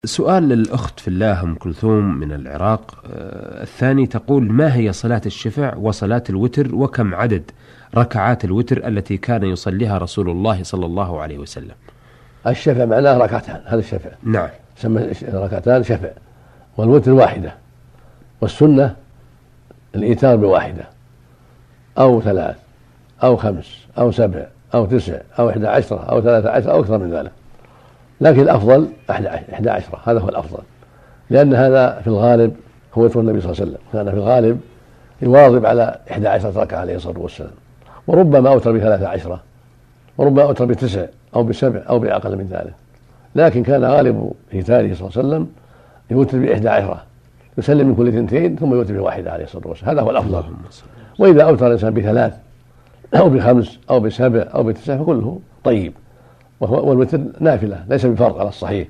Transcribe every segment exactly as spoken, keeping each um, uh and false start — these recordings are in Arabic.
سؤال للأخت في الله أم كلثوم من العراق. آه الثاني تقول: ما هي صلاة الشفع وصلاة الوتر، وكم عدد ركعات الوتر التي كان يصليها رسول الله صلى الله عليه وسلم؟ الشفع معناه ركعتان، هذا الشفع. نعم. سمى ركعتان شفع. والوتر واحدة. والسنة الإيتار بواحدة أو ثلاث أو خمس أو سبع أو تسع أو إحدى عشرة أو ثلاثة عشر أو أكثر من ذلك، لكن الأفضل إحدى عشرة، هذا هو الأفضل، لأن هذا في الغالب هو وتر النبي صلى الله عليه وسلم، كان في الغالب يواظب على إحدى عشرة ركعة عليه الصلاة والسلام، وربما أوتر بثلاثة عشرة، وربما أوتر بتسع أو بسبع أو بأقل من ذلك، لكن كان غالب إيتاره صلى الله عليه وسلم يوتر بإحدى عشرة، يسلم من كل اثنتين ثم يوتر بواحدة عليه الصلاة والسلام، هذا هو الأفضل. وإذا أوتر الإنسان بثلاث أو بخمس أو بسبع أو بتسع فكله طيب، والوتر نافلة ليس بفرض على الصحيح،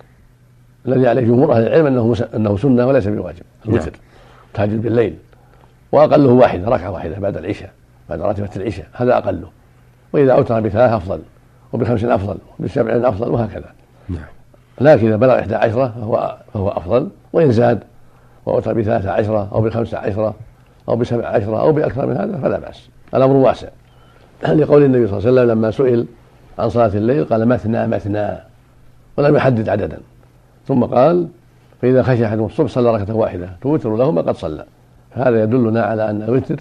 الذي عليه جمهور أهل العلم أنه أنه سنة وليس بواجب. الوتر تهجد بالليل، وأقله واحدة، ركعة واحدة بعد العشاء، بعد راتبة العشاء، هذا أقله. وإذا أوتر بثلاث أفضل، وبخمس أفضل، وبسبع أفضل، وهكذا. نعم. لكن إذا بلغ إحدى عشرة فهو, فهو أفضل، وإن زاد وأوتر بثلاثة عشرة أو بخمسة عشرة أو بسبع عشرة أو بأكثر من هذا فلا بأس، الأمر واسع. لقول النبي صلى الله عليه وسلم لما سئل عن صلاة الليل قال: مثنى مثنى، ولم يحدد عددا، ثم قال: فإذا خشي أحدهم الصبح صلى ركعة واحدة توتر له ما قد صلى. هذا يدلنا على أن الوتر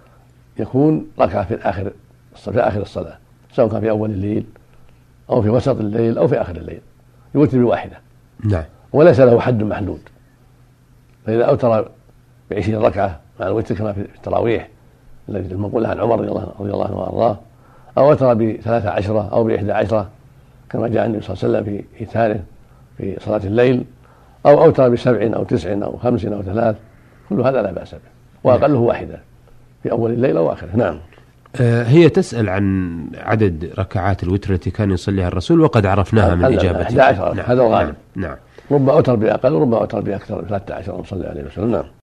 يكون ركعة في آخر في آخر الصلاة، سواء كان في أول الليل أو في وسط الليل أو في آخر الليل، يوتر بواحدة. نعم. وليس له حد محدود، فإذا أوتر بعشرين ركعة مع الوتر كما في التراويح الذي المنقول عن عمر رضي الله عنه وأرضاه، أو أوتر بثلاثة عشرة أو بإحدى عشرة كما جاء النبي صلى الله عليه وسلم في إيتاره في صلاة الليل، أو أوتر بسبع أو تسع أو خمس أو ثلاث، كل هذا لا بأس به، وأقله واحدة في أول الليل أو آخره. نعم. هي تسأل عن عدد ركعات الوتر التي كان يصليها الرسول، وقد عرفناها من إجابته. إحدى عشرة. نعم. هذا الغالب. نعم. ربما أوتر بأقل وربما أوتر بأكثر، ثلاثة عشر صلى الله عليه وسلم. نعم.